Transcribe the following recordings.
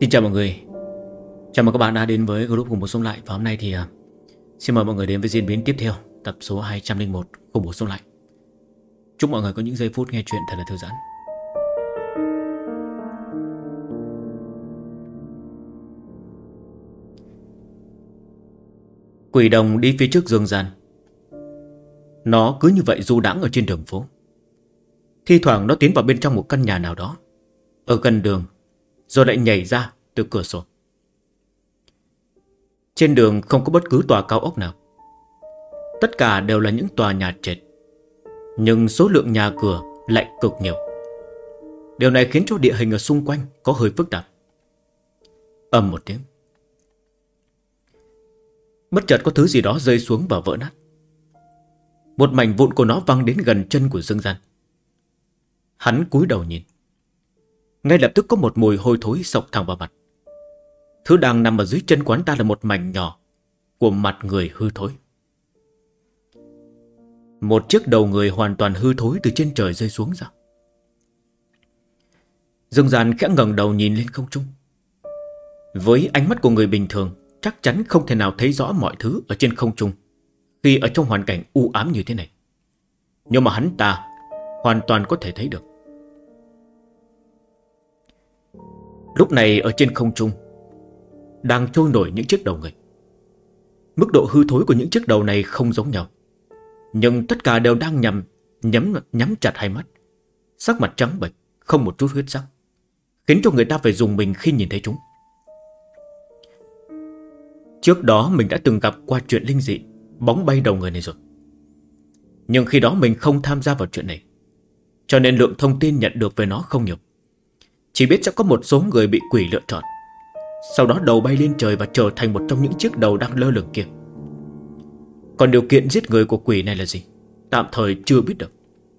Xin chào mọi người. Chào mừng các bạn đã đến với group Cùng Bổ Sung Lại. Và hôm nay thì xin mời mọi người đến với diễn biến tiếp theo, tập số 201 Cùng Bổ Sung Lại. Chúc mọi người có những giây phút nghe chuyện thật là thư giãn. Quỷ đồng đi phía trước Dương Gian. Nó cứ như vậy du đãng ở trên đường phố. Thi thoảng nó tiến vào bên trong một căn nhà nào đó ở gần đường, rồi lại nhảy ra từ cửa sổ. Trên đường không có bất cứ tòa cao ốc nào. Tất cả đều là những tòa nhà trệt, nhưng số lượng nhà cửa lại cực nhiều. Điều này khiến cho địa hình ở xung quanh có hơi phức tạp. Ầm một tiếng, bất chợt có thứ gì đó rơi xuống và vỡ nát. Một mảnh vụn của nó văng đến gần chân của Dương Gian. Hắn cúi đầu nhìn. Ngay lập tức có một mùi hôi thối xộc thẳng vào mặt. Thứ đang nằm ở dưới chân quán ta là một mảnh nhỏ của mặt người hư thối. Một chiếc đầu người hoàn toàn hư thối từ trên trời rơi xuống ra. Dương Gian khẽ ngẩng đầu nhìn lên không trung. Với ánh mắt của người bình thường, chắc chắn không thể nào thấy rõ mọi thứ ở trên không trung khi ở trong hoàn cảnh u ám như thế này. Nhưng mà hắn ta hoàn toàn có thể thấy được. Lúc này ở trên không trung đang trôi nổi những chiếc đầu người. Mức độ hư thối của những chiếc đầu này không giống nhau, nhưng tất cả đều đang nhắm chặt hai mắt, sắc mặt trắng bệch, không một chút huyết sắc, khiến cho người ta phải rùng mình khi nhìn thấy chúng. Trước đó mình đã từng gặp qua chuyện linh dị bóng bay đầu người này rồi, nhưng khi đó mình không tham gia vào chuyện này, cho nên lượng thông tin nhận được về nó không nhiều. Chỉ biết sẽ có một số người bị quỷ lựa chọn, sau đó đầu bay lên trời và trở thành một trong những chiếc đầu đang lơ lửng kia. Còn điều kiện giết người của quỷ này là gì, tạm thời chưa biết được.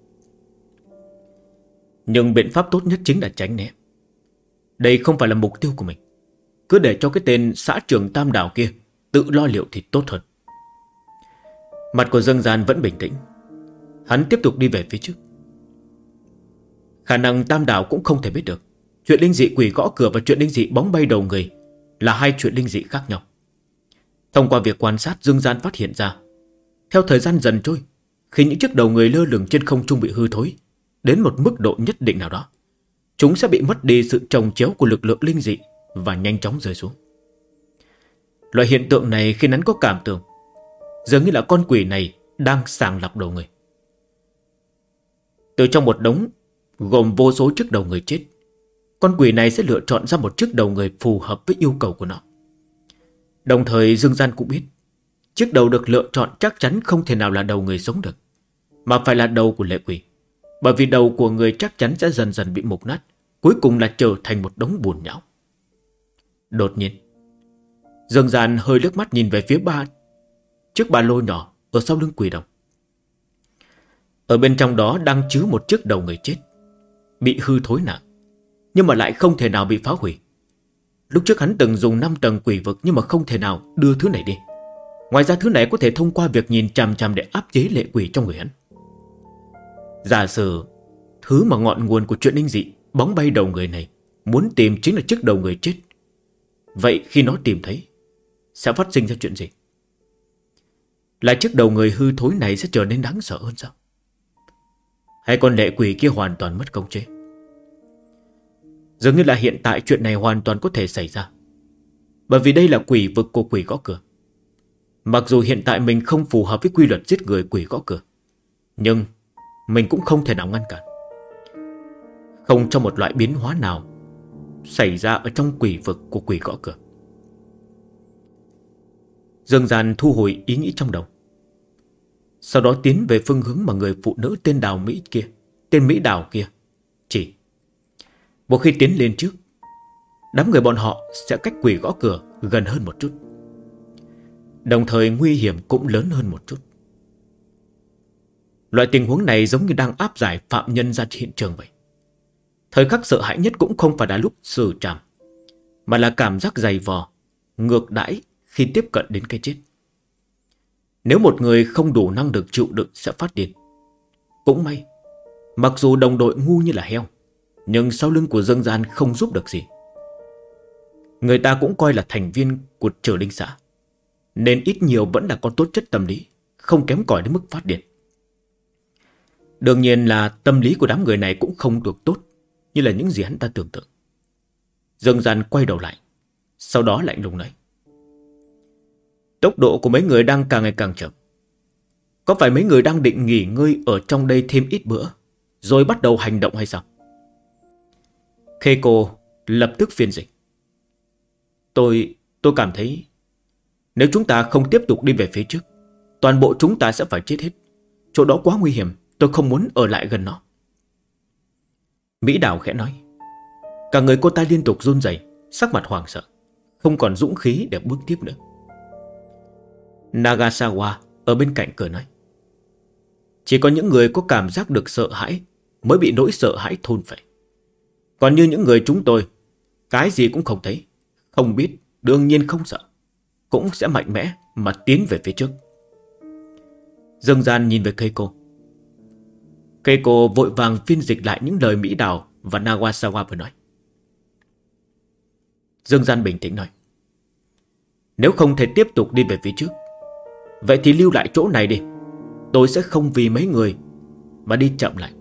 Nhưng biện pháp tốt nhất chính là tránh né. Đây không phải là mục tiêu của mình. Cứ để cho cái tên xã trưởng Tam Đảo kia tự lo liệu thì tốt hơn. Mặt của Dương Gian vẫn bình tĩnh. Hắn tiếp tục đi về phía trước. Khả năng Tam Đảo cũng không thể biết được chuyện linh dị quỷ gõ cửa và chuyện linh dị bóng bay đầu người là hai chuyện linh dị khác nhau. Thông qua việc quan sát, Dương Gian phát hiện ra, theo thời gian dần trôi, khi những chiếc đầu người lơ lửng trên không trung bị hư thối đến một mức độ nhất định nào đó, chúng sẽ bị mất đi sự chồng chéo của lực lượng linh dị và nhanh chóng rơi xuống. Loại hiện tượng này khiến hắn có cảm tưởng dường như là con quỷ này đang sàng lọc đầu người. Từ trong một đống gồm vô số chiếc đầu người chết, con quỷ này sẽ lựa chọn ra một chiếc đầu người phù hợp với yêu cầu của nó. Đồng thời Dương Gian cũng biết, chiếc đầu được lựa chọn chắc chắn không thể nào là đầu người sống được, mà phải là đầu của lệ quỷ. Bởi vì đầu của người chắc chắn sẽ dần dần bị mục nát, cuối cùng là trở thành một đống bùn nhão. Đột nhiên, Dương Gian hơi liếc mắt nhìn về phía chiếc ba lô nhỏ ở sau lưng quỷ đồng. Ở bên trong đó đang chứa một chiếc đầu người chết, bị hư thối nặng, nhưng mà lại không thể nào bị phá hủy. Lúc trước hắn từng dùng 5 tầng quỷ vực, nhưng mà không thể nào đưa thứ này đi. Ngoài ra thứ này có thể thông qua việc nhìn chằm chằm để áp chế lệ quỷ trong người hắn. Giả sử thứ mà ngọn nguồn của chuyện linh dị bóng bay đầu người này muốn tìm chính là chiếc đầu người chết, vậy khi nó tìm thấy sẽ phát sinh ra chuyện gì? Là chiếc đầu người hư thối này sẽ trở nên đáng sợ hơn sao? Hay con lệ quỷ kia hoàn toàn mất khống chế? Dường như là hiện tại chuyện này hoàn toàn có thể xảy ra, bởi vì đây là quỷ vực của quỷ gõ cửa. Mặc dù hiện tại mình không phù hợp với quy luật giết người quỷ gõ cửa, nhưng mình cũng không thể nào ngăn cản. Không cho một loại biến hóa nào xảy ra ở trong quỷ vực của quỷ gõ cửa. Dương Gian thu hồi ý nghĩ trong đầu, sau đó tiến về phương hướng mà người phụ nữ tên Mỹ Đào kia chỉ. Một khi tiến lên trước, đám người bọn họ sẽ cách quỷ gõ cửa gần hơn một chút, đồng thời nguy hiểm cũng lớn hơn một chút. Loại tình huống này giống như đang áp giải phạm nhân ra hiện trường vậy. Thời khắc sợ hãi nhất cũng không phải là lúc xử trảm, mà là cảm giác dày vò, ngược đãi khi tiếp cận đến cái chết. Nếu một người không đủ năng lực chịu đựng sẽ phát điên. Cũng may, mặc dù đồng đội ngu như là heo, nhưng sau lưng của Dương Gian không giúp được gì. Người ta cũng coi là thành viên của Trở Linh xã, nên ít nhiều vẫn là có tố chất tâm lý, không kém cỏi đến mức phát điên. Đương nhiên là tâm lý của đám người này cũng không được tốt như là những gì hắn ta tưởng tượng. Dương Gian quay đầu lại, sau đó lạnh lùng nói: tốc độ của mấy người đang càng ngày càng chậm. Có phải mấy người đang định nghỉ ngơi ở trong đây thêm ít bữa rồi bắt đầu hành động hay sao? Keiko lập tức phiên dịch: Tôi cảm thấy nếu chúng ta không tiếp tục đi về phía trước, toàn bộ chúng ta sẽ phải chết hết. Chỗ đó quá nguy hiểm, tôi không muốn ở lại gần nó. Mỹ Đào khẽ nói. Cả người cô ta liên tục run rẩy, sắc mặt hoảng sợ, không còn dũng khí để bước tiếp nữa. Nagasawa ở bên cạnh cười nói: Chỉ có những người có cảm giác được sợ hãi mới bị nỗi sợ hãi thôn phệ. Còn như những người chúng tôi, cái gì cũng không thấy, không biết, đương nhiên không sợ, cũng sẽ mạnh mẽ mà tiến về phía trước. Dương Gian nhìn về Keiko. Keiko vội vàng phiên dịch lại những lời Mỹ Đào và Nagasawa vừa nói. Dương Gian bình tĩnh nói: Nếu không thể tiếp tục đi về phía trước, vậy thì lưu lại chỗ này đi. Tôi sẽ không vì mấy người mà đi chậm lại.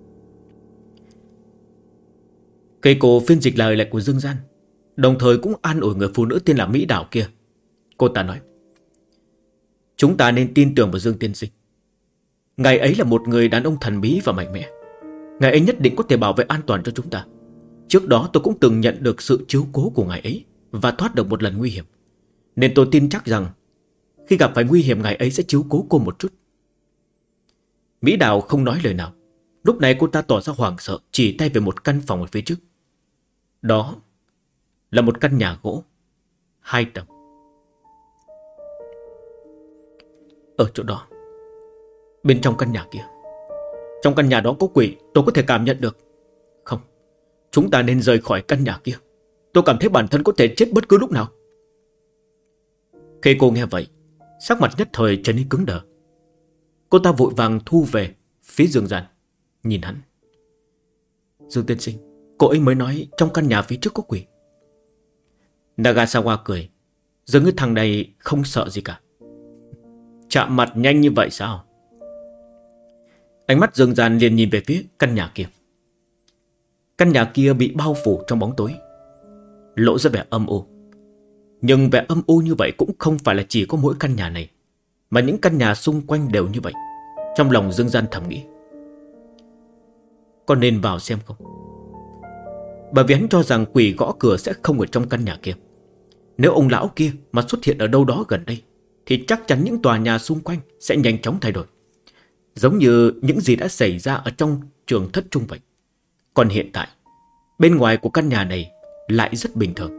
Keiko phiên dịch lời lệnh của Dương Gian, đồng thời cũng an ủi người phụ nữ tên là Mỹ Đào kia. Cô ta nói: Chúng ta nên tin tưởng vào Dương tiên sinh. Ngài ấy là một người đàn ông thần bí và mạnh mẽ. Ngài ấy nhất định có thể bảo vệ an toàn cho chúng ta. Trước đó tôi cũng từng nhận được sự chiếu cố của ngài ấy và thoát được một lần nguy hiểm, nên tôi tin chắc rằng khi gặp phải nguy hiểm, ngài ấy sẽ chiếu cố cô một chút. Mỹ Đào không nói lời nào. Lúc này cô ta tỏ ra hoảng sợ, chỉ tay về một căn phòng ở phía trước. Đó là một căn nhà gỗ 2 tầng. Ở chỗ đó, bên trong căn nhà kia, trong căn nhà đó có quỷ, tôi có thể cảm nhận được. Không, chúng ta nên rời khỏi căn nhà kia. Tôi cảm thấy bản thân có thể chết bất cứ lúc nào. Khi cô nghe vậy, sắc mặt nhất thời trở nên cứng đờ. Cô ta vội vàng thu về phía Dương Gian, nhìn hắn. Dương tiên sinh, cô ấy mới nói trong căn nhà phía trước có quỷ. Nagasawa cười, dường như thằng này không sợ gì cả. Chạm mặt nhanh như vậy sao? Ánh mắt Dương Gian liền nhìn về phía căn nhà kia. Căn nhà kia bị bao phủ trong bóng tối, lộ ra vẻ âm u. Nhưng vẻ âm u như vậy cũng không phải là chỉ có mỗi căn nhà này, mà những căn nhà xung quanh đều như vậy. Trong lòng Dương Gian thầm nghĩ, có nên vào xem không? Bởi vì hắn cho rằng quỷ gõ cửa sẽ không ở trong căn nhà kia. Nếu ông lão kia mà xuất hiện ở đâu đó gần đây, thì chắc chắn những tòa nhà xung quanh sẽ nhanh chóng thay đổi, giống như những gì đã xảy ra ở trong trường thất trung vậy. Còn hiện tại, bên ngoài của căn nhà này lại rất bình thường.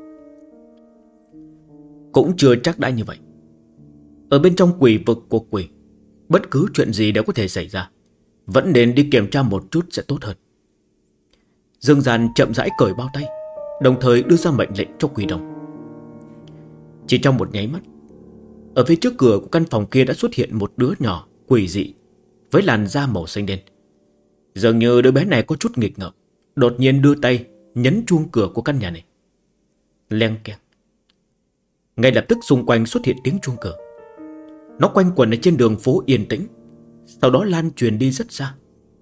Cũng chưa chắc đã như vậy. Ở bên trong quỷ vực của quỷ, bất cứ chuyện gì đều có thể xảy ra. Vẫn nên đi kiểm tra một chút sẽ tốt hơn. Dương Gian chậm rãi cởi bao tay, đồng thời đưa ra mệnh lệnh cho quỷ đồng. Chỉ trong một nháy mắt, ở phía trước cửa của căn phòng kia đã xuất hiện một đứa nhỏ quỷ dị với làn da màu xanh đen. Dường như đứa bé này có chút nghịch ngợm, đột nhiên đưa tay nhấn chuông cửa của căn nhà này. Leng keng. Ngay lập tức xung quanh xuất hiện tiếng chuông cửa. Nó quanh quẩn ở trên đường phố yên tĩnh, sau đó lan truyền đi rất xa.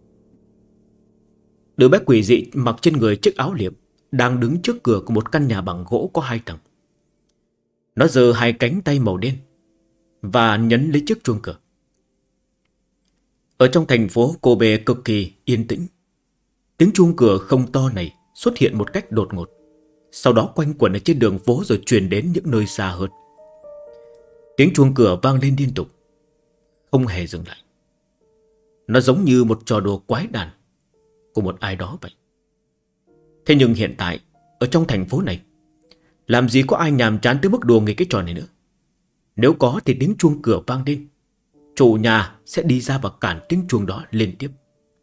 Đứa bé quỷ dị mặc trên người chiếc áo liệm đang đứng trước cửa của một căn nhà bằng gỗ có 2 tầng. Nó giơ 2 cánh tay màu đen và nhấn lấy chiếc chuông cửa. Ở trong thành phố Kobe cực kỳ yên tĩnh, tiếng chuông cửa không to này xuất hiện một cách đột ngột, sau đó quanh quẩn ở trên đường phố rồi truyền đến những nơi xa hơn. Tiếng chuông cửa vang lên liên tục, không hề dừng lại. Nó giống như một trò đùa quái đản của một ai đó vậy. Thế nhưng hiện tại, ở trong thành phố này, làm gì có ai nhàm chán tới mức đùa nghịch cái trò này nữa. Nếu có thì tiếng chuông cửa vang lên, chủ nhà sẽ đi ra và cản tiếng chuông đó liên tiếp.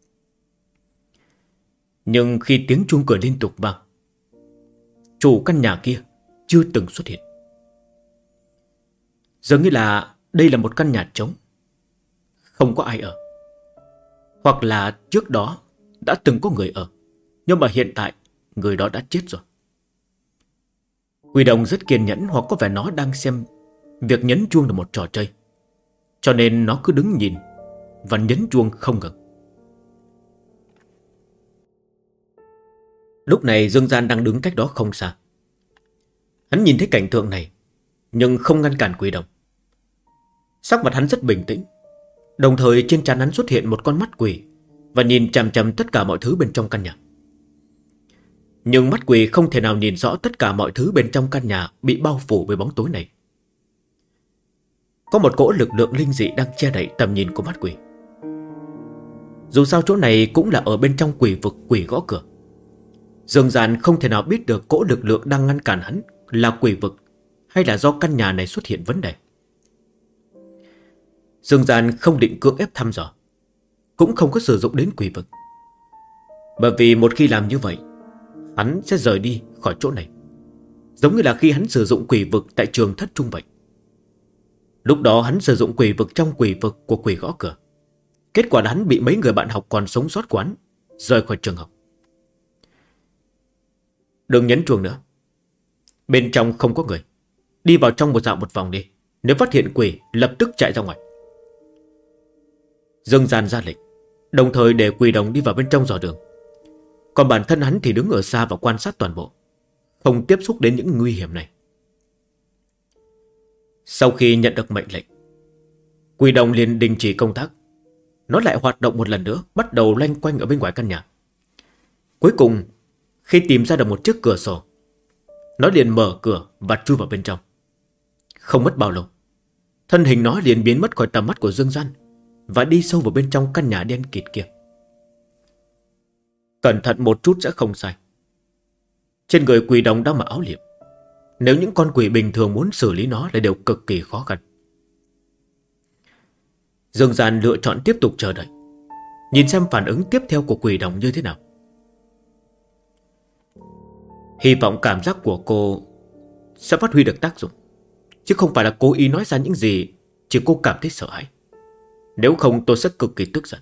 Nhưng khi tiếng chuông cửa liên tục vang, chủ căn nhà kia chưa từng xuất hiện. Dường như là đây là một căn nhà trống, không có ai ở. Hoặc là trước đó đã từng có người ở, nhưng mà hiện tại người đó đã chết rồi. Quỷ đồng rất kiên nhẫn, hoặc có vẻ nó đang xem việc nhấn chuông là một trò chơi, cho nên nó cứ đứng nhìn và nhấn chuông không ngừng. Lúc này Dương Gian đang đứng cách đó không xa. Hắn nhìn thấy cảnh tượng này, nhưng không ngăn cản quỷ đồng. Sắc mặt hắn rất bình tĩnh, đồng thời trên trán hắn xuất hiện một con mắt quỷ và nhìn chằm chằm tất cả mọi thứ bên trong căn nhà. Nhưng mắt quỷ không thể nào nhìn rõ tất cả mọi thứ bên trong căn nhà bị bao phủ bởi bóng tối này. Có một cỗ lực lượng linh dị đang che đậy tầm nhìn của mắt quỷ. Dù sao chỗ này cũng là ở bên trong quỷ vực quỷ gõ cửa. Dương Gian không thể nào biết được cỗ lực lượng đang ngăn cản hắn là quỷ vực hay là do căn nhà này xuất hiện vấn đề. Dương Gian không định cưỡng ép thăm dò, cũng không có sử dụng đến quỷ vực, bởi vì một khi làm như vậy, hắn sẽ rời đi khỏi chỗ này, giống như là khi hắn sử dụng quỷ vực tại trường thất trung vậy. Lúc đó hắn sử dụng quỷ vực trong quỷ vực của quỷ gõ cửa, kết quả là hắn bị mấy người bạn học còn sống sót quán rời khỏi trường học. Đừng nhấn chuông nữa, bên trong không có người. Đi vào trong dạo một vòng đi, nếu phát hiện quỷ lập tức chạy ra ngoài. Dương Gian ra lệnh, đồng thời để quỷ đồng đi vào bên trong dò đường. Còn bản thân hắn thì đứng ở xa và quan sát toàn bộ, không tiếp xúc đến những nguy hiểm này. Sau khi nhận được mệnh lệnh, quỷ đồng liền đình chỉ công tác. Nó lại hoạt động một lần nữa, bắt đầu loanh quanh ở bên ngoài căn nhà. Cuối cùng, khi tìm ra được một chiếc cửa sổ, nó liền mở cửa và chui vào bên trong. Không mất bao lâu, thân hình nó liền biến mất khỏi tầm mắt của Dương Gian và đi sâu vào bên trong căn nhà đen kịt kia. Cẩn thận một chút sẽ không sai. Trên người quỷ đồng đang mặc áo liệm. Nếu những con quỷ bình thường muốn xử lý nó là đều cực kỳ khó khăn. Dương Gian lựa chọn tiếp tục chờ đợi, nhìn xem phản ứng tiếp theo của quỷ đồng như thế nào. Hy vọng cảm giác của cô sẽ phát huy được tác dụng, chứ không phải là cố ý nói ra những gì chỉ cô cảm thấy sợ hãi. Nếu không tôi sẽ cực kỳ tức giận.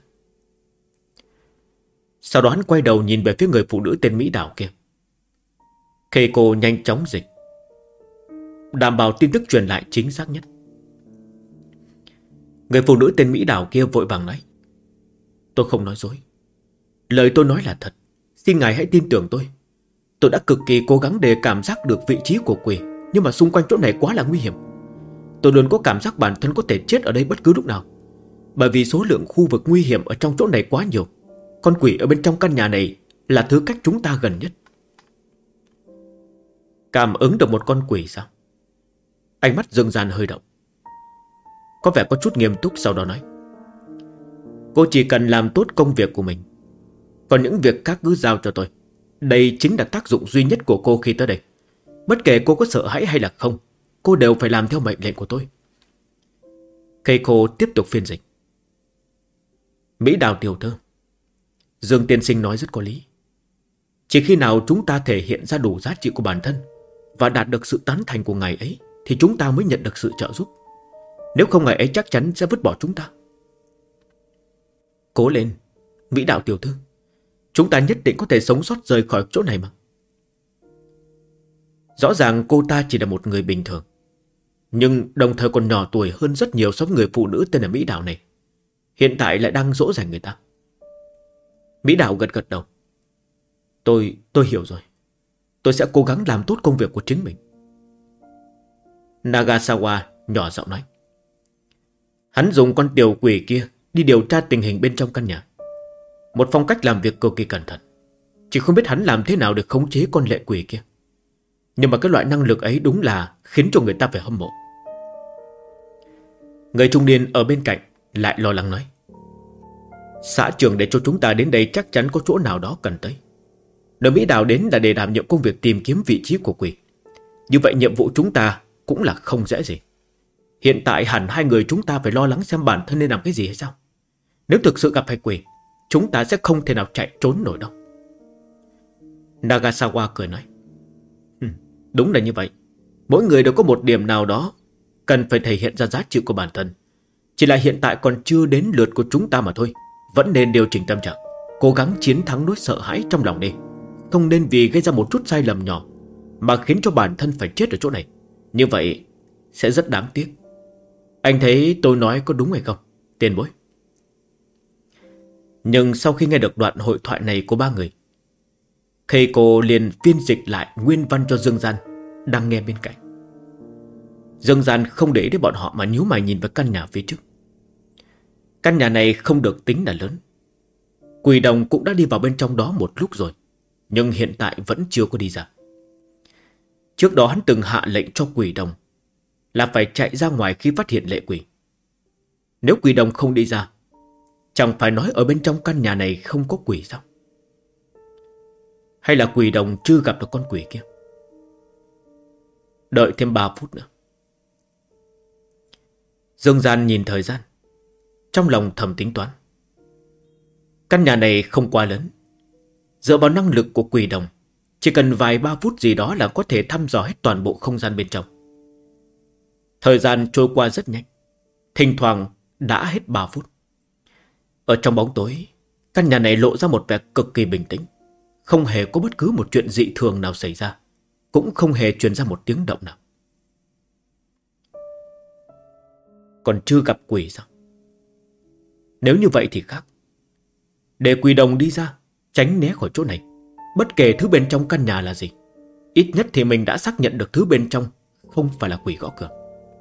Sau đó hắn quay đầu nhìn về phía người phụ nữ tên Mỹ Đào kia. Khi cô nhanh chóng dịch, đảm bảo tin tức truyền lại chính xác nhất. Người phụ nữ tên Mỹ Đào kia vội vàng nói: Tôi không nói dối, lời tôi nói là thật. Xin ngài hãy tin tưởng tôi. Tôi đã cực kỳ cố gắng để cảm giác được vị trí của quỷ, nhưng mà xung quanh chỗ này quá là nguy hiểm. Tôi luôn có cảm giác bản thân có thể chết ở đây bất cứ lúc nào, bởi vì số lượng khu vực nguy hiểm ở trong chỗ này quá nhiều. Con quỷ ở bên trong căn nhà này là thứ cách chúng ta gần nhất. Cảm ứng được một con quỷ sao? Ánh mắt Dương Gian hơi động, có vẻ có chút nghiêm túc, sau đó nói: Cô chỉ cần làm tốt công việc của mình, còn những việc khác cứ giao cho tôi. Đây chính là tác dụng duy nhất của cô khi tới đây. Bất kể cô có sợ hãi hay là không, cô đều phải làm theo mệnh lệnh của tôi. Keiko tiếp tục phiên dịch: Mỹ Đào tiểu thư, Dương tiên sinh nói rất có lý. Chỉ khi nào chúng ta thể hiện ra đủ giá trị của bản thân và đạt được sự tán thành của ngài ấy, thì chúng ta mới nhận được sự trợ giúp. Nếu không, ngài ấy chắc chắn sẽ vứt bỏ chúng ta. Cố lên, Mỹ Đào tiểu thư, chúng ta nhất định có thể sống sót rời khỏi chỗ này mà. Rõ ràng cô ta chỉ là một người bình thường, nhưng đồng thời còn nhỏ tuổi hơn rất nhiều so với người phụ nữ tên là Mỹ Đào này. Hiện tại lại đang dỗ dành người ta. Mỹ Đào gật gật đầu. Tôi hiểu rồi. Tôi sẽ cố gắng làm tốt công việc của chính mình. Nagasawa nhỏ giọng nói. Hắn dùng con tiểu quỷ kia đi điều tra tình hình bên trong căn nhà. Một phong cách làm việc cực kỳ cẩn thận. Chỉ không biết hắn làm thế nào để khống chế con lệ quỷ kia. Nhưng mà cái loại năng lực ấy đúng là khiến cho người ta phải hâm mộ. Người trung niên ở bên cạnh lại lo lắng nói: Xã trưởng để cho chúng ta đến đây chắc chắn có chỗ nào đó cần tới. Nếu Mỹ Đào đến là để đảm nhiệm công việc tìm kiếm vị trí của quỷ, như vậy nhiệm vụ chúng ta cũng là không dễ gì. Hiện tại hẳn hai người chúng ta phải lo lắng xem bản thân nên làm cái gì hay sao. Nếu thực sự gặp phải quỷ, chúng ta sẽ không thể nào chạy trốn nổi đâu. Nagasawa cười nói: Đúng là như vậy. Mỗi người đều có một điểm nào đó cần phải thể hiện ra giá trị của bản thân. Chỉ là hiện tại còn chưa đến lượt của chúng ta mà thôi. Vẫn nên điều chỉnh tâm trạng, cố gắng chiến thắng nỗi sợ hãi trong lòng đi. Không nên vì gây ra một chút sai lầm nhỏ mà khiến cho bản thân phải chết ở chỗ này, như vậy sẽ rất đáng tiếc. Anh thấy tôi nói có đúng hay không, tiền bối? Nhưng sau khi nghe được đoạn hội thoại này của ba người, Keiko liền phiên dịch lại nguyên văn cho Dương Gian đang nghe bên cạnh. Dương Gian không để ý đến bọn họ mà nhíu mày nhìn vào căn nhà phía trước. Căn nhà này không được tính là lớn. Quỷ đồng cũng đã đi vào bên trong đó một lúc rồi, nhưng hiện tại vẫn chưa có đi ra. Trước đó hắn từng hạ lệnh cho quỷ đồng là phải chạy ra ngoài khi phát hiện lệ quỷ. Nếu quỷ đồng không đi ra, chẳng phải nói ở bên trong căn nhà này không có quỷ sao? Hay là quỷ đồng chưa gặp được con quỷ kia? Đợi thêm 3 phút nữa. Dương Gian nhìn thời gian, trong lòng thầm tính toán. Căn nhà này không quá lớn. Dựa vào năng lực của quỷ đồng, chỉ cần vài 3 phút gì đó là có thể thăm dò hết toàn bộ không gian bên trong. Thời gian trôi qua rất nhanh, thỉnh thoảng đã hết 3 phút. Ở trong bóng tối, căn nhà này lộ ra một vẻ cực kỳ bình tĩnh. Không hề có bất cứ một chuyện dị thường nào xảy ra, cũng không hề truyền ra một tiếng động nào. Còn chưa gặp quỷ sao? Nếu như vậy thì khác. Để quỷ đồng đi ra, tránh né khỏi chỗ này. Bất kể thứ bên trong căn nhà là gì, ít nhất thì mình đã xác nhận được thứ bên trong không phải là quỷ gõ cửa.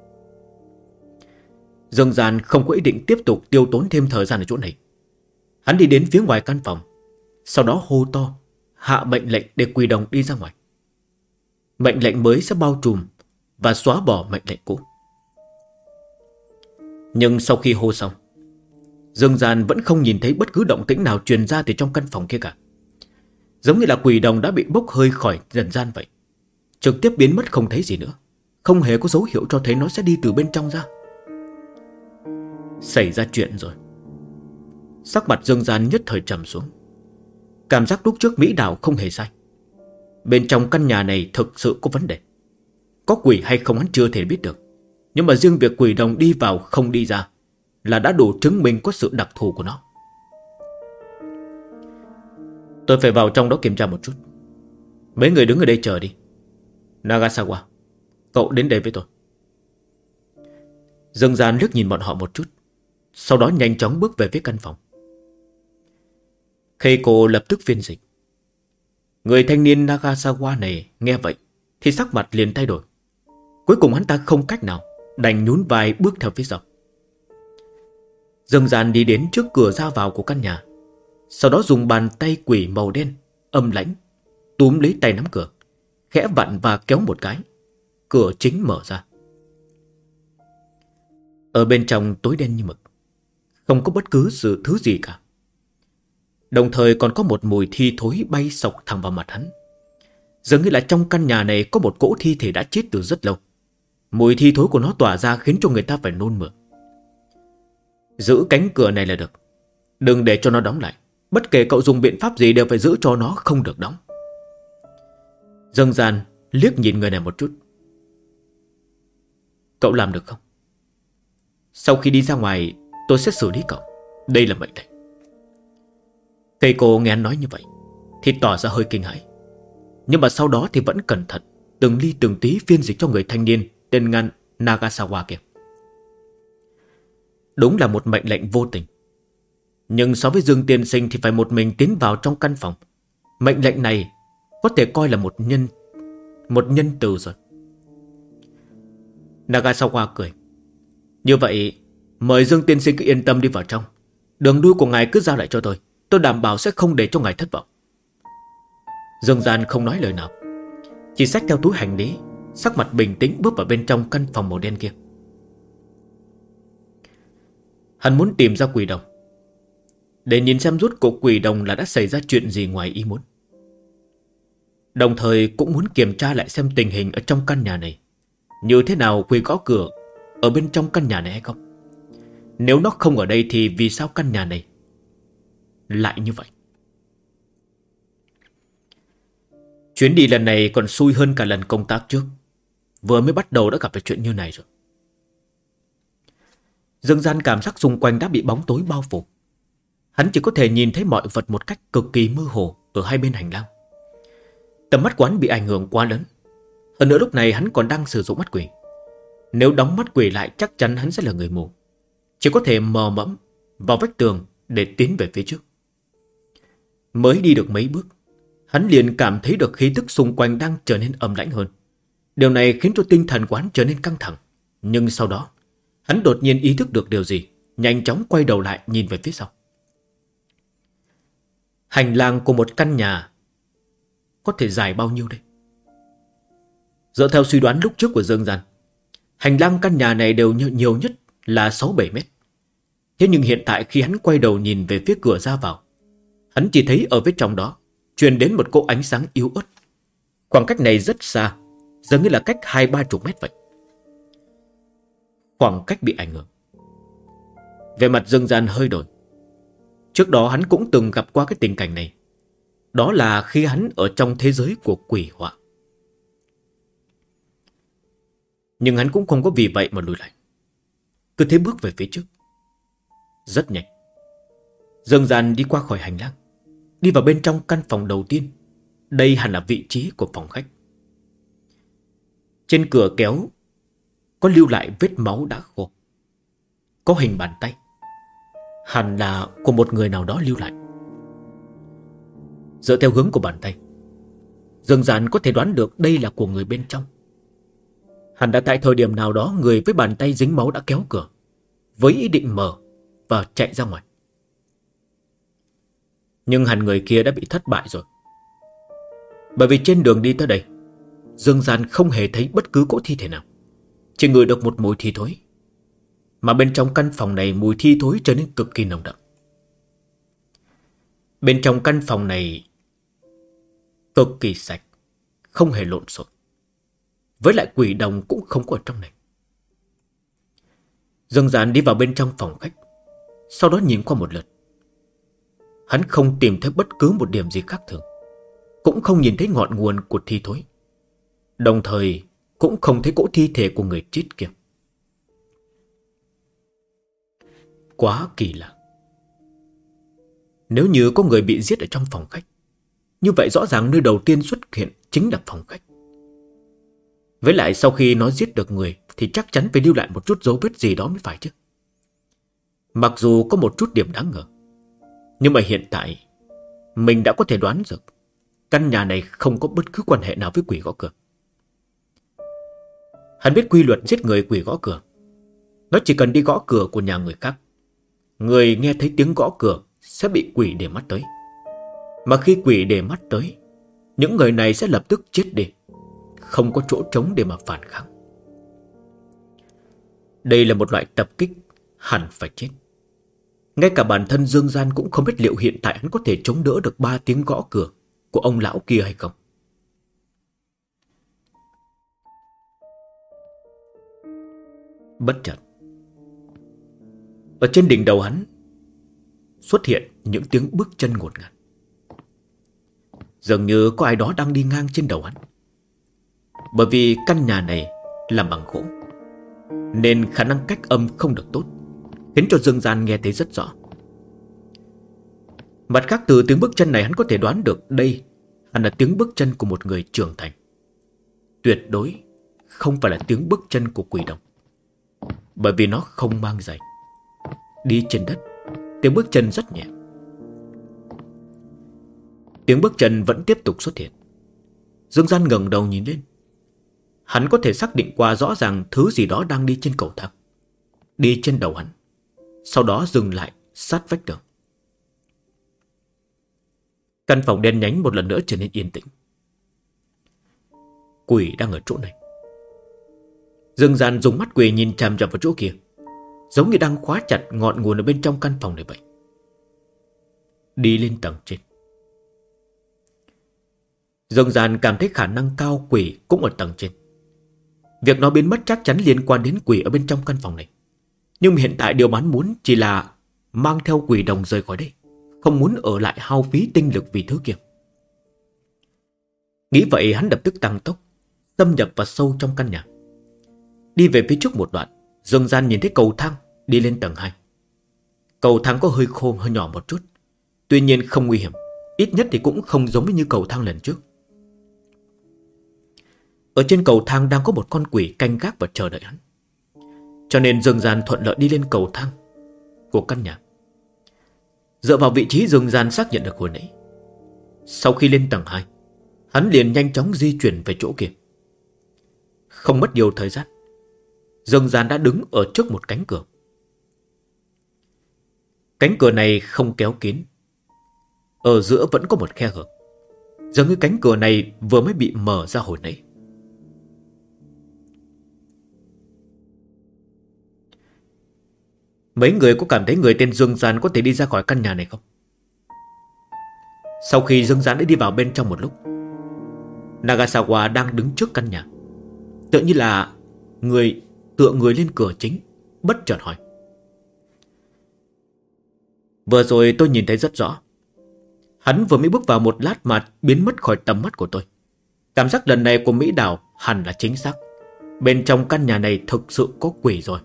Dương Gian không có ý định tiếp tục tiêu tốn thêm thời gian ở chỗ này. Hắn đi đến phía ngoài căn phòng, sau đó hô to, hạ mệnh lệnh để quỷ đồng đi ra ngoài. Mệnh lệnh mới sẽ bao trùm và xóa bỏ mệnh lệnh cũ. Nhưng sau khi hô xong, Dương Gian vẫn không nhìn thấy bất cứ động tĩnh nào truyền ra từ trong căn phòng kia cả. Giống như là quỷ đồng đã bị bốc hơi khỏi dần gian vậy, trực tiếp biến mất không thấy gì nữa. Không hề có dấu hiệu cho thấy nó sẽ đi từ bên trong ra. Xảy ra chuyện rồi. Sắc mặt Dương Gian nhất thời trầm xuống. Cảm giác lúc trước Mỹ Đào không hề sai. Bên trong căn nhà này thực sự có vấn đề. Có quỷ hay không hắn chưa thể biết được, nhưng mà riêng việc quỷ đồng đi vào không đi ra là đã đủ chứng minh có sự đặc thù của nó. Tôi phải vào trong đó kiểm tra một chút. Mấy người đứng ở đây chờ đi. Nagasawa, cậu đến đây với tôi. Dương Gian liếc nhìn bọn họ một chút, sau đó nhanh chóng bước về phía căn phòng. Keiko lập tức phiên dịch. Người thanh niên Nagasawa này nghe vậy thì sắc mặt liền thay đổi. Cuối cùng hắn ta không cách nào, đành nhún vai bước theo phía sau. Dương Gian đi đến trước cửa ra vào của căn nhà, sau đó dùng bàn tay quỷ màu đen âm lãnh túm lấy tay nắm cửa, khẽ vặn và kéo một cái. Cửa chính mở ra. Ở bên trong tối đen như mực, không có bất cứ sự thứ gì cả. Đồng thời còn có một mùi thi thối bay sộc thẳng vào mặt hắn. Dường như là trong căn nhà này có một cỗ thi thể đã chết từ rất lâu. Mùi thi thối của nó tỏa ra khiến cho người ta phải nôn mửa. Giữ cánh cửa này là được, đừng để cho nó đóng lại. Bất kể cậu dùng biện pháp gì đều phải giữ cho nó không được đóng. Dương Gian liếc nhìn người này một chút. Cậu làm được không? Sau khi đi ra ngoài tôi sẽ xử lý cậu. Đây là mệnh lệnh. Keiko nghe anh nói như vậy thì tỏ ra hơi kinh hãi, nhưng mà sau đó thì vẫn cẩn thận từng ly từng tí phiên dịch cho người thanh niên tên Nagasawa kia. Đúng là một mệnh lệnh vô tình, nhưng so với Dương tiên sinh thì phải một mình tiến vào trong căn phòng. Mệnh lệnh này có thể coi là một nhân từ rồi. Nagasawa cười. Như vậy mời Dương tiên sinh cứ yên tâm đi vào trong. Đường đuôi của ngài cứ giao lại cho tôi đảm bảo sẽ không để cho ngài thất vọng. Dương Gian không nói lời nào, chỉ xách theo túi hành lý, sắc mặt bình tĩnh bước vào bên trong căn phòng màu đen kia. Hắn muốn tìm ra quỷ đồng, để nhìn xem rốt cuộc quỷ đồng là đã xảy ra chuyện gì ngoài ý muốn. Đồng thời cũng muốn kiểm tra lại xem tình hình ở trong căn nhà này như thế nào, quỷ gõ cửa ở bên trong căn nhà này hay không. Nếu nó không ở đây thì vì sao căn nhà này lại như vậy? Chuyến đi lần này còn xui hơn cả lần công tác trước. Vừa mới bắt đầu đã gặp phải chuyện như này rồi. Dương Gian cảm giác xung quanh đã bị bóng tối bao phủ. Hắn chỉ có thể nhìn thấy mọi vật một cách cực kỳ mơ hồ ở hai bên hành lang. Tầm mắt của hắn bị ảnh hưởng quá lớn, Hơn nữa lúc này hắn còn đang sử dụng mắt quỷ. Nếu đóng mắt quỷ lại chắc chắn hắn sẽ là người mù, chỉ có thể mò mẫm vào vách tường để tiến về phía trước. Mới đi được mấy bước, hắn liền cảm thấy được khí tức xung quanh đang trở nên âm lãnh hơn. Điều này khiến cho tinh thần của hắn trở nên căng thẳng. Nhưng sau đó, hắn đột nhiên ý thức được điều gì, nhanh chóng quay đầu lại nhìn về phía sau. Hành lang của một căn nhà có thể dài bao nhiêu đây? Dựa theo suy đoán lúc trước của Dương Gian, hành lang căn nhà này đều nhiều nhất là 6-7 mét. Thế nhưng hiện tại khi hắn quay đầu nhìn về phía cửa ra vào, hắn chỉ thấy ở phía trong đó truyền đến một cỗ ánh sáng yếu ớt. Khoảng cách này rất xa, giống như là cách 20-30 mét vậy. Khoảng cách bị ảnh hưởng. Về mặt Dương Gian hơi đổi. Trước đó hắn cũng từng gặp qua cái tình cảnh này. Đó là khi hắn ở trong thế giới của quỷ họa. Nhưng hắn cũng không có vì vậy mà lùi lại, cứ thế bước về phía trước. Rất nhanh, Dương Gian đi qua khỏi hành lang, đi vào bên trong căn phòng đầu tiên. Đây hẳn là vị trí của phòng khách. Trên cửa kéo có lưu lại vết máu đã khô, có hình bàn tay, hẳn là của một người nào đó lưu lại. Dựa theo hướng của bàn tay, Dương Gian có thể đoán được đây là của người bên trong. Hẳn đã tại thời điểm nào đó người với bàn tay dính máu đã kéo cửa với ý định mở và chạy ra ngoài. Nhưng hẳn người kia đã bị thất bại rồi. Bởi vì trên đường đi tới đây, Dương Gian không hề thấy bất cứ cỗ thi thể nào, chỉ ngửi được một mùi thi thối. Mà bên trong căn phòng này mùi thi thối trở nên cực kỳ nồng đậm. Bên trong căn phòng này cực kỳ sạch, không hề lộn xộn. Với lại quỷ đồng cũng không có ở trong này. Dương Gian đi vào bên trong phòng khách, sau đó nhìn qua một lượt. Hắn không tìm thấy bất cứ một điểm gì khác thường, cũng không nhìn thấy ngọn nguồn của thi thối, đồng thời cũng không thấy cỗ thi thể của người chết kia. Quá kỳ lạ. Nếu như có người bị giết ở trong phòng khách, như vậy rõ ràng nơi đầu tiên xuất hiện chính là phòng khách. Với lại sau khi nó giết được người thì chắc chắn phải lưu lại một chút dấu vết gì đó mới phải chứ. Mặc dù có một chút điểm đáng ngờ, nhưng mà hiện tại mình đã có thể đoán được căn nhà này không có bất cứ quan hệ nào với quỷ gõ cửa. Hắn biết quy luật giết người quỷ gõ cửa. Nó chỉ cần đi gõ cửa của nhà người khác, người nghe thấy tiếng gõ cửa sẽ bị quỷ để mắt tới. Mà khi quỷ để mắt tới, những người này sẽ lập tức chết đi, không có chỗ trống để mà phản kháng. Đây là một loại tập kích hẳn phải chết. Ngay cả bản thân Dương Gian cũng không biết liệu hiện tại hắn có thể chống đỡ được 3 tiếng gõ cửa của ông lão kia hay không. Bất chợt, ở trên đỉnh đầu hắn xuất hiện những tiếng bước chân ngột ngạt. Dường như có ai đó đang đi ngang trên đầu hắn. Bởi vì căn nhà này làm bằng gỗ, nên khả năng cách âm không được tốt, khiến cho Dương Gian nghe thấy rất rõ. Mặt khác, từ tiếng bước chân này hắn có thể đoán được đây hẳn là tiếng bước chân của một người trưởng thành. Tuyệt đối không phải là tiếng bước chân của quỷ đồng, bởi vì nó không mang giày. Đi trên đất, tiếng bước chân rất nhẹ. Tiếng bước chân vẫn tiếp tục xuất hiện. Dương Gian ngẩng đầu nhìn lên. Hắn có thể xác định qua rõ ràng thứ gì đó đang đi trên cầu thang, đi trên đầu hắn, sau đó dừng lại sát vách tường. Căn phòng đen nhánh một lần nữa trở nên yên tĩnh. Quỷ đang ở chỗ này. Dương Gian dùng mắt quỷ nhìn chằm chằm vào chỗ kia, giống như đang khóa chặt ngọn nguồn ở bên trong căn phòng này vậy. Đi lên tầng trên. Dương Gian cảm thấy khả năng cao quỷ cũng ở tầng trên. Việc nó biến mất chắc chắn liên quan đến quỷ ở bên trong căn phòng này. Nhưng hiện tại điều hắn muốn chỉ là mang theo quỷ đồng rời khỏi đây, không muốn ở lại hao phí tinh lực vì thứ kia. Nghĩ vậy hắn lập tức tăng tốc, xâm nhập vào sâu trong căn nhà. Đi về phía trước một đoạn, Dương Gian nhìn thấy cầu thang đi lên tầng 2. Cầu thang có hơi khô, hơi nhỏ một chút, tuy nhiên không nguy hiểm, ít nhất thì cũng không giống như cầu thang lần trước. Ở trên cầu thang đang có một con quỷ canh gác và chờ đợi hắn. Cho nên Dương Gian thuận lợi đi lên cầu thang của căn nhà. Dựa vào vị trí Dương Gian xác nhận được hồi nãy, sau khi lên tầng 2, hắn liền nhanh chóng di chuyển về chỗ kia. Không mất nhiều thời gian, Dương Gian đã đứng ở trước một cánh cửa. Cánh cửa này không kéo kín, ở giữa vẫn có một khe hở, giống như cánh cửa này vừa mới bị mở ra hồi nãy. Mấy người có cảm thấy người tên Dương Gian có thể đi ra khỏi căn nhà này không? Sau khi Dương Gian đã đi vào bên trong một lúc, Nagasawa đang đứng trước căn nhà, tựa như là tựa người lên cửa chính, bất chợt hỏi. Vừa rồi tôi nhìn thấy rất rõ. Hắn vừa mới bước vào một lát mà biến mất khỏi tầm mắt của tôi. Cảm giác lần này của Mỹ Đào hẳn là chính xác. Bên trong căn nhà này thực sự có quỷ rồi.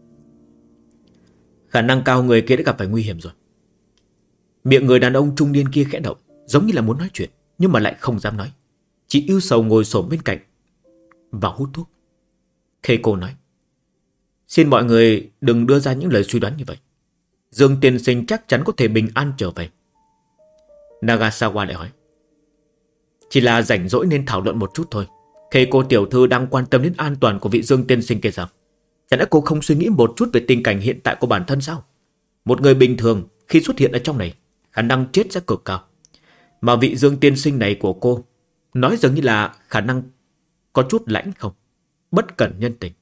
Khả năng cao người kia đã gặp phải nguy hiểm rồi. Miệng người đàn ông trung niên kia khẽ động, giống như là muốn nói chuyện, nhưng mà lại không dám nói, chỉ ưu sầu ngồi xổm bên cạnh và hút thuốc. Keiko nói: Xin mọi người đừng đưa ra những lời suy đoán như vậy. Dương tiên sinh chắc chắn có thể bình an trở về. Nagasawa lại hỏi: Chỉ là rảnh rỗi nên thảo luận một chút thôi. Keiko tiểu thư đang quan tâm đến an toàn của vị Dương tiên sinh kia sao? Chẳng lẽ cô không suy nghĩ một chút về tình cảnh hiện tại của bản thân sao? Một người bình thường khi xuất hiện ở trong này, khả năng chết sẽ cực cao. Mà vị Dương tiên sinh này của cô nói dường như là khả năng có chút lãnh không, bất cẩn nhân tình.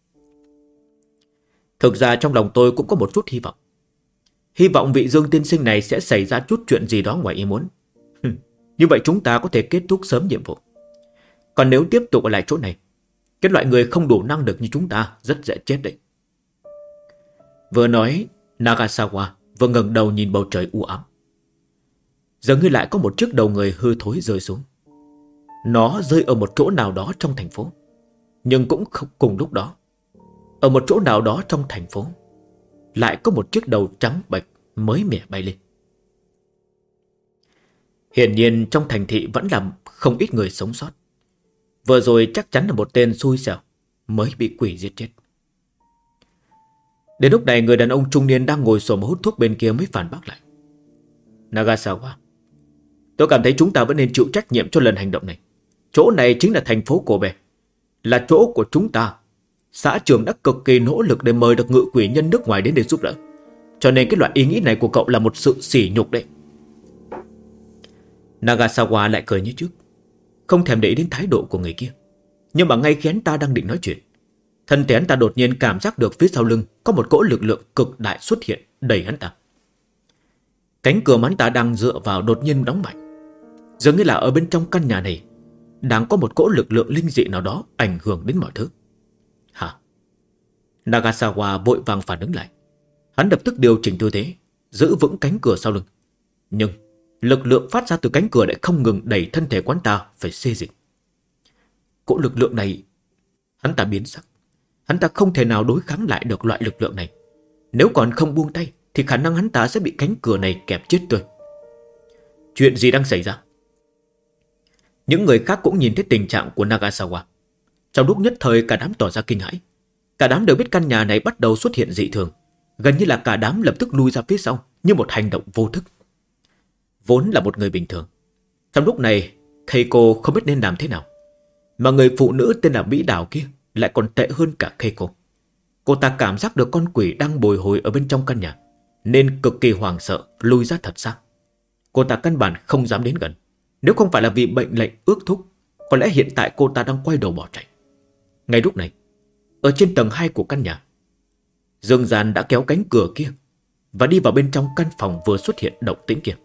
Thực ra trong lòng tôi cũng có một chút hy vọng. Hy vọng vị Dương tiên sinh này sẽ xảy ra chút chuyện gì đó ngoài ý muốn. Như vậy chúng ta có thể kết thúc sớm nhiệm vụ. Còn nếu tiếp tục ở lại chỗ này, cái loại người không đủ năng lực như chúng ta rất dễ chết đấy. Vừa nói, Nagasawa vừa ngẩng đầu nhìn bầu trời u ám. Dường như lại có một chiếc đầu người hư thối rơi xuống. Nó rơi ở một chỗ nào đó trong thành phố. Nhưng cũng không cùng lúc đó, ở một chỗ nào đó trong thành phố lại có một chiếc đầu trắng bệch mới mẻ bay lên. Hiển nhiên trong thành thị vẫn là không ít người sống sót. Vừa rồi chắc chắn là một tên xui xẻo mới bị quỷ giết chết. Đến lúc này người đàn ông trung niên đang ngồi xổm hút thuốc bên kia mới phản bác lại. Nagasawa, tôi cảm thấy chúng ta vẫn nên chịu trách nhiệm cho lần hành động này. Chỗ này chính là thành phố Kobe, là chỗ của chúng ta. Xã trưởng đã cực kỳ nỗ lực để mời được ngự quỷ nhân nước ngoài đến để giúp đỡ. Cho nên cái loại ý nghĩ này của cậu là một sự sỉ nhục đấy. Nagasawa lại cười như trước, không thèm để ý đến thái độ của người kia. Nhưng mà ngay khi hắn ta đang định nói chuyện, thân thể hắn ta đột nhiên cảm giác được phía sau lưng có một cỗ lực lượng cực đại xuất hiện đẩy hắn ta. Cánh cửa mà hắn ta đang dựa vào đột nhiên đóng mạnh. Dường như là ở bên trong căn nhà này đang có một cỗ lực lượng linh dị nào đó ảnh hưởng đến mọi thứ. Hả? Nagasawa vội vàng phản ứng lại. Hắn lập tức điều chỉnh tư thế, giữ vững cánh cửa sau lưng. Nhưng lực lượng phát ra từ cánh cửa lại không ngừng đẩy thân thể quán ta phải xê dịch. Cỗ lực lượng này, hắn ta biến sắc. Hắn ta không thể nào đối kháng lại được loại lực lượng này. Nếu còn không buông tay thì khả năng hắn ta sẽ bị cánh cửa này kẹp chết tươi. Chuyện gì đang xảy ra? Những người khác cũng nhìn thấy tình trạng của Nagasawa. Trong lúc nhất thời cả đám tỏ ra kinh hãi. Cả đám đều biết căn nhà này bắt đầu xuất hiện dị thường. Gần như là cả đám lập tức lui ra phía sau như một hành động vô thức. Vốn là một người bình thường, trong lúc này Keiko không biết nên làm thế nào. Mà người phụ nữ tên là Mỹ Đào kia lại còn tệ hơn cả Keiko. Cô ta cảm giác được con quỷ đang bồi hồi ở bên trong căn nhà, nên cực kỳ hoảng sợ lui ra thật xa. Cô ta căn bản không dám đến gần. Nếu không phải là vì bệnh lệnh ước thúc, có lẽ hiện tại cô ta đang quay đầu bỏ chạy. Ngay lúc này, ở trên tầng 2 của căn nhà, Dương Gian đã kéo cánh cửa kia và đi vào bên trong căn phòng vừa xuất hiện động tĩnh kia.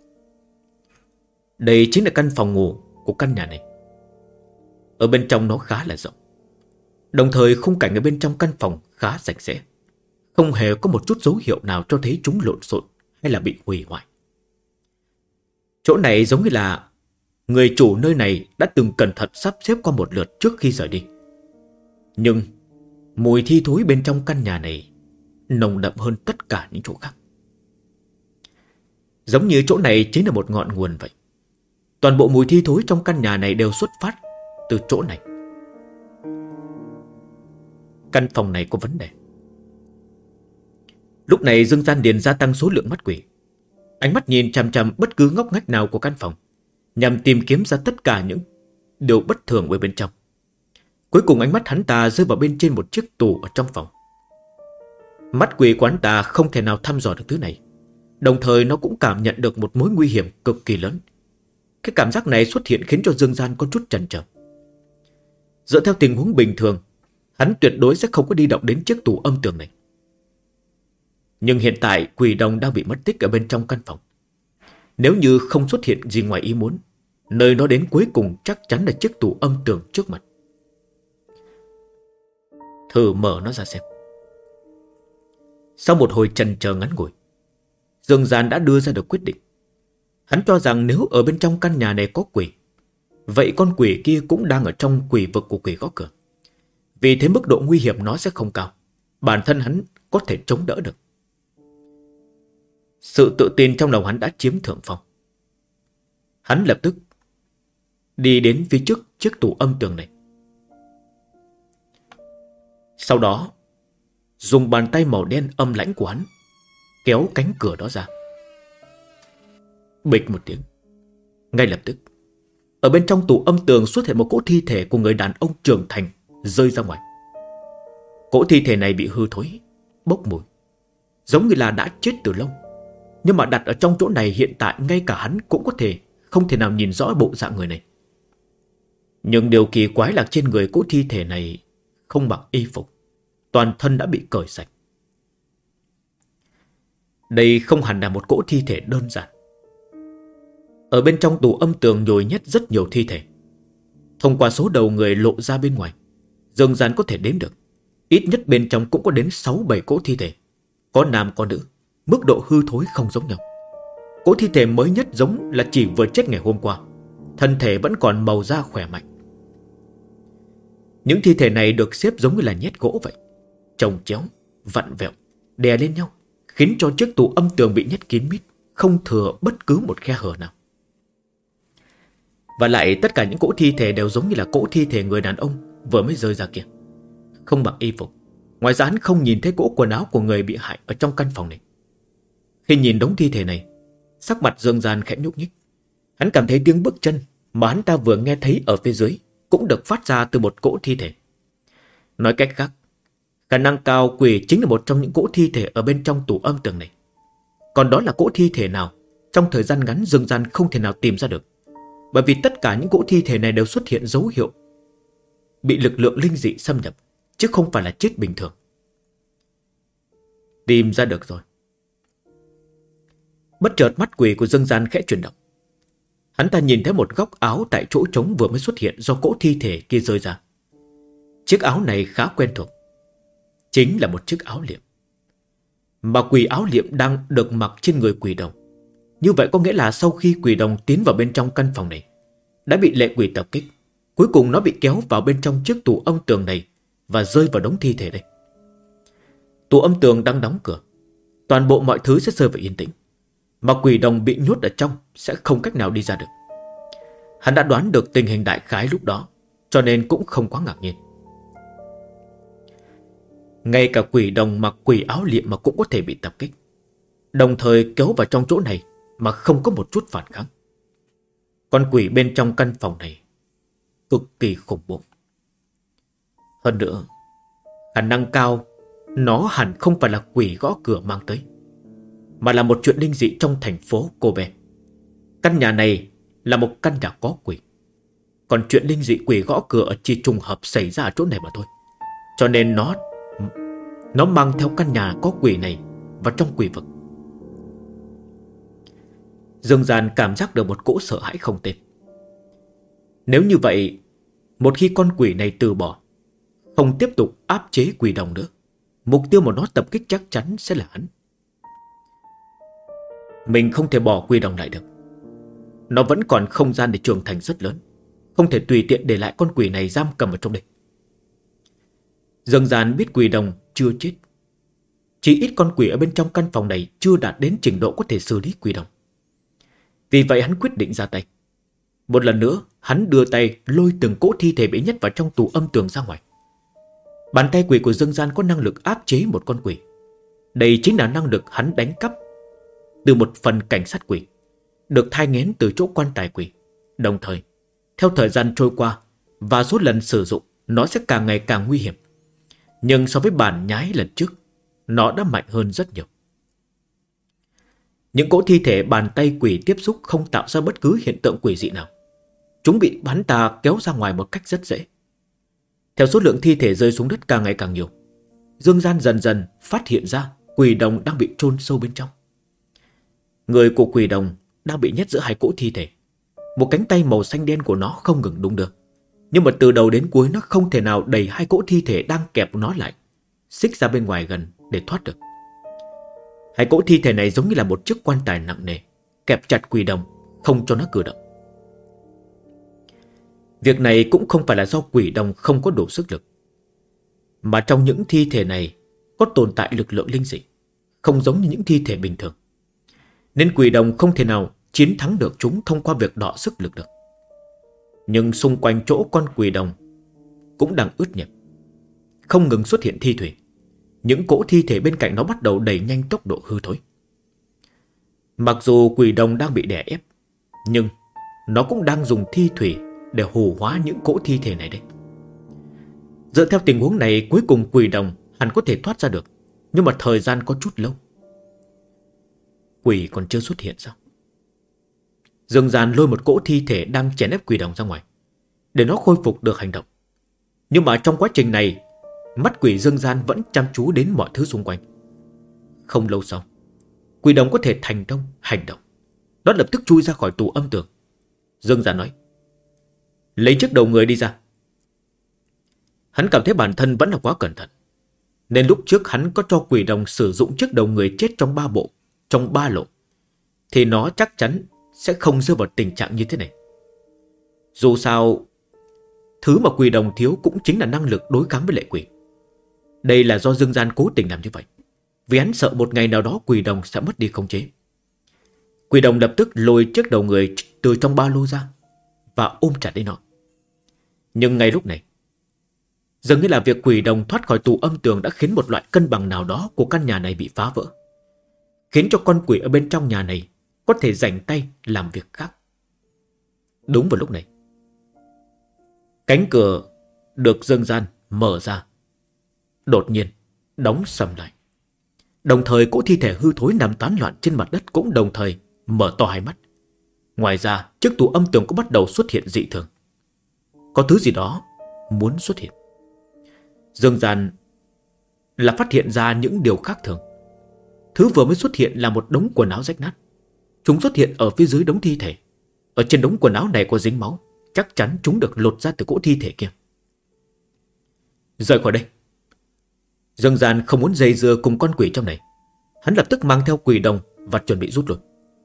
Đây chính là căn phòng ngủ của căn nhà này. Ở bên trong nó khá là rộng. Đồng thời khung cảnh ở bên trong căn phòng khá sạch sẽ. Không hề có một chút dấu hiệu nào cho thấy chúng lộn xộn hay là bị hủy hoại. Chỗ này giống như là người chủ nơi này đã từng cẩn thận sắp xếp qua một lượt trước khi rời đi. Nhưng mùi thi thối bên trong căn nhà này nồng đậm hơn tất cả những chỗ khác. Giống như chỗ này chính là một ngọn nguồn vậy. Toàn bộ mùi thi thối trong căn nhà này đều xuất phát từ chỗ này. Căn phòng này có vấn đề. Lúc này Dương Gian liền gia tăng số lượng mắt quỷ. Ánh mắt nhìn chằm chằm bất cứ ngóc ngách nào của căn phòng, nhằm tìm kiếm ra tất cả những điều bất thường ở bên trong. Cuối cùng ánh mắt hắn ta rơi vào bên trên một chiếc tủ ở trong phòng. Mắt quỷ của hắn ta không thể nào thăm dò được thứ này, đồng thời nó cũng cảm nhận được một mối nguy hiểm cực kỳ lớn. Cái cảm giác này xuất hiện khiến cho Dương Gian có chút chần chờ. Dựa theo tình huống bình thường, hắn tuyệt đối sẽ không có đi động đến chiếc tủ âm tường này. Nhưng hiện tại quỷ đồng đang bị mất tích ở bên trong căn phòng. Nếu như không xuất hiện gì ngoài ý muốn, nơi nó đến cuối cùng chắc chắn là chiếc tủ âm tường trước mặt. Thử mở nó ra xem. Sau một hồi chần chờ ngắn ngủi, Dương Gian đã đưa ra được quyết định. Hắn cho rằng nếu ở bên trong căn nhà này có quỷ, vậy con quỷ kia cũng đang ở trong quỷ vực của quỷ gõ cửa. Vì thế mức độ nguy hiểm nó sẽ không cao, bản thân hắn có thể chống đỡ được. Sự tự tin trong lòng hắn đã chiếm thượng phong. Hắn lập tức đi đến phía trước chiếc tủ âm tường này. Sau đó dùng bàn tay màu đen âm lãnh của hắn kéo cánh cửa đó ra. Bịch một tiếng, ngay lập tức ở bên trong tủ âm tường xuất hiện một cỗ thi thể của người đàn ông trưởng thành rơi ra ngoài. Cỗ thi thể này bị hư thối, bốc mùi, giống như là đã chết từ lâu. Nhưng mà đặt ở trong chỗ này hiện tại ngay cả hắn cũng không thể nào nhìn rõ bộ dạng người này. Nhưng điều kỳ quái là trên người cỗ thi thể này không mặc y phục, toàn thân đã bị cởi sạch. Đây không hẳn là một cỗ thi thể đơn giản. Ở bên trong tủ âm tường nhồi nhét rất nhiều thi thể. Thông qua số đầu người lộ ra bên ngoài, Dương Gian có thể đếm được, ít nhất bên trong cũng có đến 6-7 cỗ thi thể. Có nam có nữ, mức độ hư thối không giống nhau. Cỗ thi thể mới nhất giống là chỉ vừa chết ngày hôm qua, thân thể vẫn còn màu da khỏe mạnh. Những thi thể này được xếp giống như là nhét gỗ vậy, chồng chéo, vặn vẹo, đè lên nhau, khiến cho chiếc tủ âm tường bị nhét kín mít, không thừa bất cứ một khe hở nào. Và lại tất cả những cỗ thi thể đều giống như là cỗ thi thể người đàn ông vừa mới rơi ra kia, không mặc y phục. Ngoài ra hắn không nhìn thấy cỗ quần áo của người bị hại ở trong căn phòng này. Khi nhìn đống thi thể này, sắc mặt Dương Gian khẽ nhúc nhích. Hắn cảm thấy tiếng bước chân mà hắn ta vừa nghe thấy ở phía dưới cũng được phát ra từ một cỗ thi thể. Nói cách khác, khả năng cao quỷ chính là một trong những cỗ thi thể ở bên trong tủ âm tường này. Còn đó là cỗ thi thể nào, trong thời gian ngắn Dương Gian không thể nào tìm ra được. Bởi vì tất cả những cỗ thi thể này đều xuất hiện dấu hiệu bị lực lượng linh dị xâm nhập, chứ không phải là chết bình thường. Tìm ra được rồi. Bất chợt mắt quỷ của Dương Gian khẽ chuyển động. Hắn ta nhìn thấy một góc áo tại chỗ trống vừa mới xuất hiện do cỗ thi thể kia rơi ra. Chiếc áo này khá quen thuộc, chính là một chiếc áo liệm. Mà quỷ áo liệm đang được mặc trên người quỷ đồng. Như vậy có nghĩa là sau khi quỷ đồng tiến vào bên trong căn phòng này, đã bị lệ quỷ tập kích. Cuối cùng nó bị kéo vào bên trong chiếc tủ âm tường này và rơi vào đống thi thể đây. Tủ âm tường đang đóng cửa, toàn bộ mọi thứ sẽ rơi vào yên tĩnh, mà quỷ đồng bị nhốt ở trong sẽ không cách nào đi ra được. Hắn đã đoán được tình hình đại khái lúc đó, cho nên cũng không quá ngạc nhiên. Ngay cả quỷ đồng mặc quỷ áo liệm mà cũng có thể bị tập kích, đồng thời kéo vào trong chỗ này mà không có một chút phản kháng. Con quỷ bên trong căn phòng này cực kỳ khủng bố. Hơn nữa, khả năng cao nó hẳn không phải là quỷ gõ cửa mang tới, mà là một chuyện linh dị trong thành phố Kobe. Căn nhà này là một căn nhà có quỷ, còn chuyện linh dị quỷ gõ cửa chỉ trùng hợp xảy ra ở chỗ này mà thôi. Cho nên nó mang theo căn nhà có quỷ này vào trong quỷ vực. Dương Gian cảm giác được một cỗ sợ hãi không tên. Nếu như vậy, một khi con quỷ này từ bỏ, không tiếp tục áp chế quỷ đồng nữa, mục tiêu mà nó tập kích chắc chắn sẽ là hắn. Mình không thể bỏ quỷ đồng lại được. Nó vẫn còn không gian để trưởng thành rất lớn, không thể tùy tiện để lại con quỷ này giam cầm ở trong đây. Dương Gian biết quỷ đồng chưa chết, chỉ ít con quỷ ở bên trong căn phòng này chưa đạt đến trình độ có thể xử lý quỷ đồng. Vì vậy hắn quyết định ra tay. Một lần nữa hắn đưa tay lôi từng cỗ thi thể bị nhét vào trong tủ âm tường ra ngoài. Bàn tay quỷ của Dương Gian có năng lực áp chế một con quỷ. Đây chính là năng lực hắn đánh cắp từ một phần cảnh sát quỷ, được thai nghén từ chỗ quan tài quỷ. Đồng thời, theo thời gian trôi qua và số lần sử dụng, nó sẽ càng ngày càng nguy hiểm. Nhưng so với bản nhái lần trước, nó đã mạnh hơn rất nhiều. Những cỗ thi thể bàn tay quỷ tiếp xúc không tạo ra bất cứ hiện tượng quỷ dị nào. Chúng bị hắn ta kéo ra ngoài một cách rất dễ. Theo số lượng thi thể rơi xuống đất càng ngày càng nhiều, Dương Gian dần dần phát hiện ra quỷ đồng đang bị chôn sâu bên trong. Người của quỷ đồng đang bị nhét giữa hai cỗ thi thể. Một cánh tay màu xanh đen của nó không ngừng đung đưa, nhưng mà từ đầu đến cuối nó không thể nào đẩy hai cỗ thi thể đang kẹp nó lại, xích ra bên ngoài gần để thoát được. Hai cỗ thi thể này giống như là một chiếc quan tài nặng nề, kẹp chặt quỷ đồng, không cho nó cử động. Việc này cũng không phải là do quỷ đồng không có đủ sức lực, mà trong những thi thể này có tồn tại lực lượng linh dị, không giống như những thi thể bình thường. Nên quỷ đồng không thể nào chiến thắng được chúng thông qua việc đọ sức lực được. Nhưng xung quanh chỗ con quỷ đồng cũng đang ướt nhẹp, không ngừng xuất hiện thi thủy. Những cỗ thi thể bên cạnh nó bắt đầu đẩy nhanh tốc độ hư thối. Mặc dù quỷ đồng đang bị đè ép, nhưng nó cũng đang dùng thi thủy để hồ hóa những cỗ thi thể này đấy. Dựa theo tình huống này, cuối cùng quỷ đồng hẳn có thể thoát ra được, nhưng mà thời gian có chút lâu. Quỷ còn chưa xuất hiện sao? Dương Gian lôi một cỗ thi thể đang chèn ép quỷ đồng ra ngoài, để nó khôi phục được hành động. Nhưng mà trong quá trình này, mắt quỷ Dương Gian vẫn chăm chú đến mọi thứ xung quanh. Không lâu sau, quỷ đồng có thể thành công hành động. Nó lập tức chui ra khỏi tù âm tường. Dương Gian nói: lấy chiếc đầu người đi ra. Hắn cảm thấy bản thân vẫn là quá cẩn thận, nên lúc trước hắn có cho quỷ đồng sử dụng chiếc đầu người chết trong 3 bộ, trong 3 lộ, thì nó chắc chắn sẽ không rơi vào tình trạng như thế này. Dù sao, thứ mà quỷ đồng thiếu cũng chính là năng lực đối kháng với lệ quỷ. Đây là do Dương Gian cố tình làm như vậy, vì hắn sợ một ngày nào đó quỷ đồng sẽ mất đi khống chế. Quỷ đồng lập tức lôi chiếc đầu người từ trong ba lô ra và ôm chặt lấy nó. Nhưng ngay lúc này, dường như là việc quỷ đồng thoát khỏi tù âm tường đã khiến một loại cân bằng nào đó của căn nhà này bị phá vỡ, khiến cho con quỷ ở bên trong nhà này có thể rảnh tay làm việc khác. Đúng vào lúc này, cánh cửa được Dương Gian mở ra, đột nhiên đóng sầm lại. Đồng thời cỗ thi thể hư thối nằm tán loạn trên mặt đất cũng đồng thời mở to hai mắt. Ngoài ra, chiếc tủ âm tường cũng bắt đầu xuất hiện dị thường. Có thứ gì đó muốn xuất hiện. Dương Gian là phát hiện ra những điều khác thường. Thứ vừa mới xuất hiện là một đống quần áo rách nát. Chúng xuất hiện ở phía dưới đống thi thể. Ở trên đống quần áo này có dính máu. Chắc chắn chúng được lột ra từ cỗ thi thể kia. Rời khỏi đây. Dương Gian không muốn dây dưa cùng con quỷ trong này. Hắn lập tức mang theo quỷ đồng và chuẩn bị rút lui.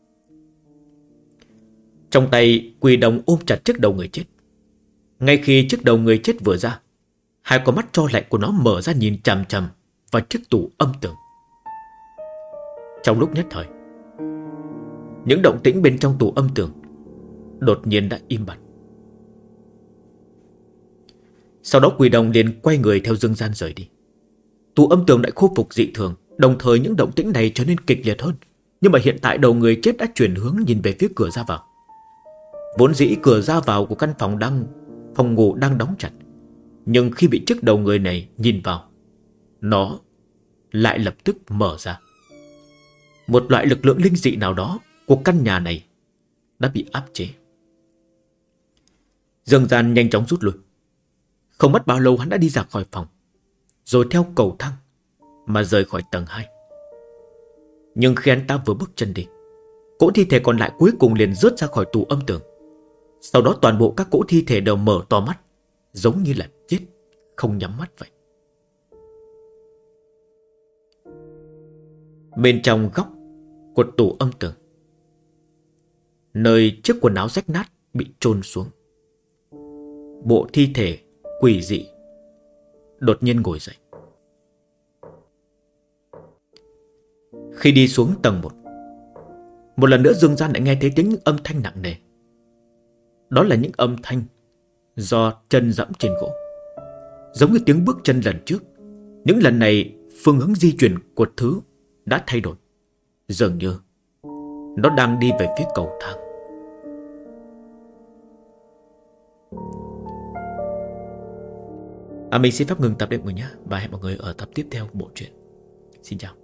Trong tay quỷ đồng ôm chặt chiếc đầu người chết. Ngay khi chiếc đầu người chết vừa ra, hai con mắt tro lạnh của nó mở ra nhìn chằm chằm vào chiếc tủ âm tường. Trong lúc nhất thời, những động tĩnh bên trong tủ âm tường đột nhiên đã im bặt. Sau đó quỷ đồng liền quay người theo Dương Gian rời đi. Tủ âm tường lại khôi phục dị thường. Đồng thời những động tĩnh này trở nên kịch liệt hơn. Nhưng mà hiện tại đầu người chết đã chuyển hướng nhìn về phía cửa ra vào. Vốn dĩ cửa ra vào của căn phòng ngủ đang đóng chặt. Nhưng khi bị chiếc đầu người này nhìn vào, nó lại lập tức mở ra. Một loại lực lượng linh dị nào đó của căn nhà này đã bị áp chế. Dương Gian nhanh chóng rút lui. Không mất bao lâu hắn đã đi ra khỏi phòng, rồi theo cầu thang mà rời khỏi tầng 2. Nhưng khi hắn ta vừa bước chân đi, cỗ thi thể còn lại cuối cùng liền rớt ra khỏi tù âm tường. Sau đó toàn bộ các cỗ thi thể đều mở to mắt, giống như là chết không nhắm mắt vậy. Bên trong góc của tủ âm tường, nơi chiếc quần áo rách nát bị chôn xuống, bộ thi thể quỷ dị đột nhiên ngồi dậy. Khi đi xuống tầng 1, một lần nữa Dương Gian lại nghe thấy tiếng những âm thanh nặng nề. Đó là những âm thanh do chân dẫm trên gỗ. giống như tiếng bước chân lần trước. Những lần này phương hướng di chuyển của thứ đã thay đổi. Dường như nó đang đi về phía cầu thang. Mình xin phép ngừng tập đây mọi người nhé. Và hẹn mọi người ở tập tiếp theo của bộ truyện. Xin chào.